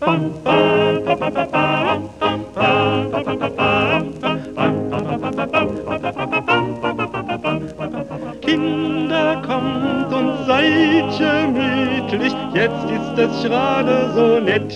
Kinder, kommt und seid gemütlich, jetzt ist es gerade so nett.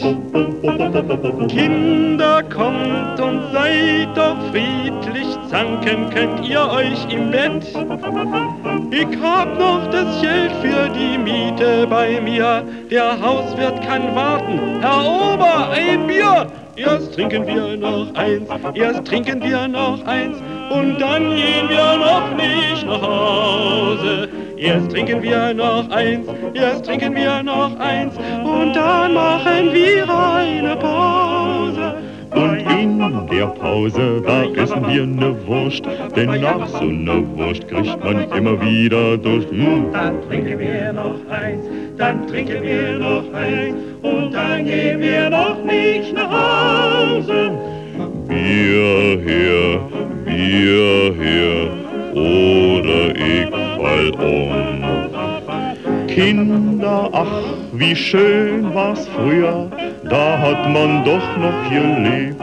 Kinder, kommt und seid doch friedlich, zanken könnt ihr euch im Bett. Ich hab noch das Geld für die Miete bei mir, der Hauswirt kann warten, Herr Ober, ein Bier! Erst trinken wir noch eins, erst trinken wir noch eins, und dann gehen wir noch nicht nach Hause. Erst trinken wir noch eins, erst trinken wir noch eins, und dann machen wir eine Pause. Und in der Pause, da essen wir ne Wurst, denn nach so ne Wurst kriegt man immer wieder durch. Dann trinken wir noch eins, dann trinken wir noch eins, und dann gehen wir noch nicht nach Hause. Bier her, oder ich fall um. Kinder, ach, wie schön war's früher, da hat man doch noch gelebt.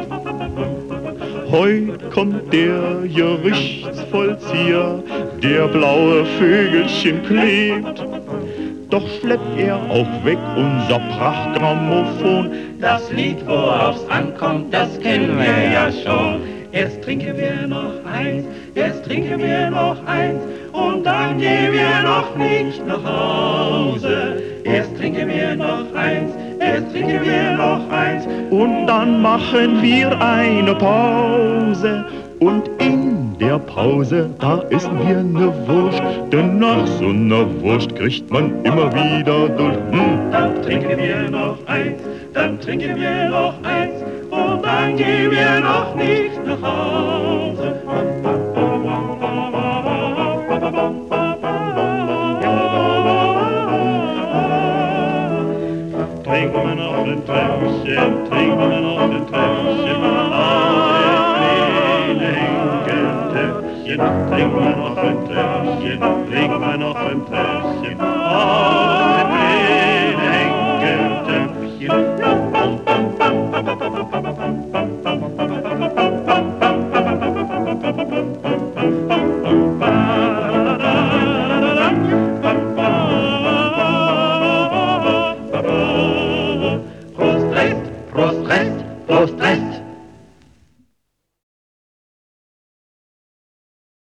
Heut kommt der Gerichtsvollzieher, der blaue Vögelchen klebt. Doch schleppt er auch weg unser Prachtgrammophon. Das Lied, worauf's ankommt, das kennen wir ja schon. Erst trinken wir noch eins, erst trinken wir noch eins, und dann gehen wir noch nicht nach Hause. Erst trinken wir noch eins, erst trinken wir noch eins, und dann machen wir eine Pause. Und in der Pause, da essen wir ne Wurst, denn nach so ner Wurst kriegt man immer wieder durch. Dann trinken wir noch eins, dann trinken wir noch eins, und dann gehen wir noch nicht nach Hause. Trinken wir noch ein Tränchen, trinken wir noch ein Tränchen, trinken wir noch ein Tränchen, trinken wir noch ein Tränchen, aus dem Enkeltöpfchen.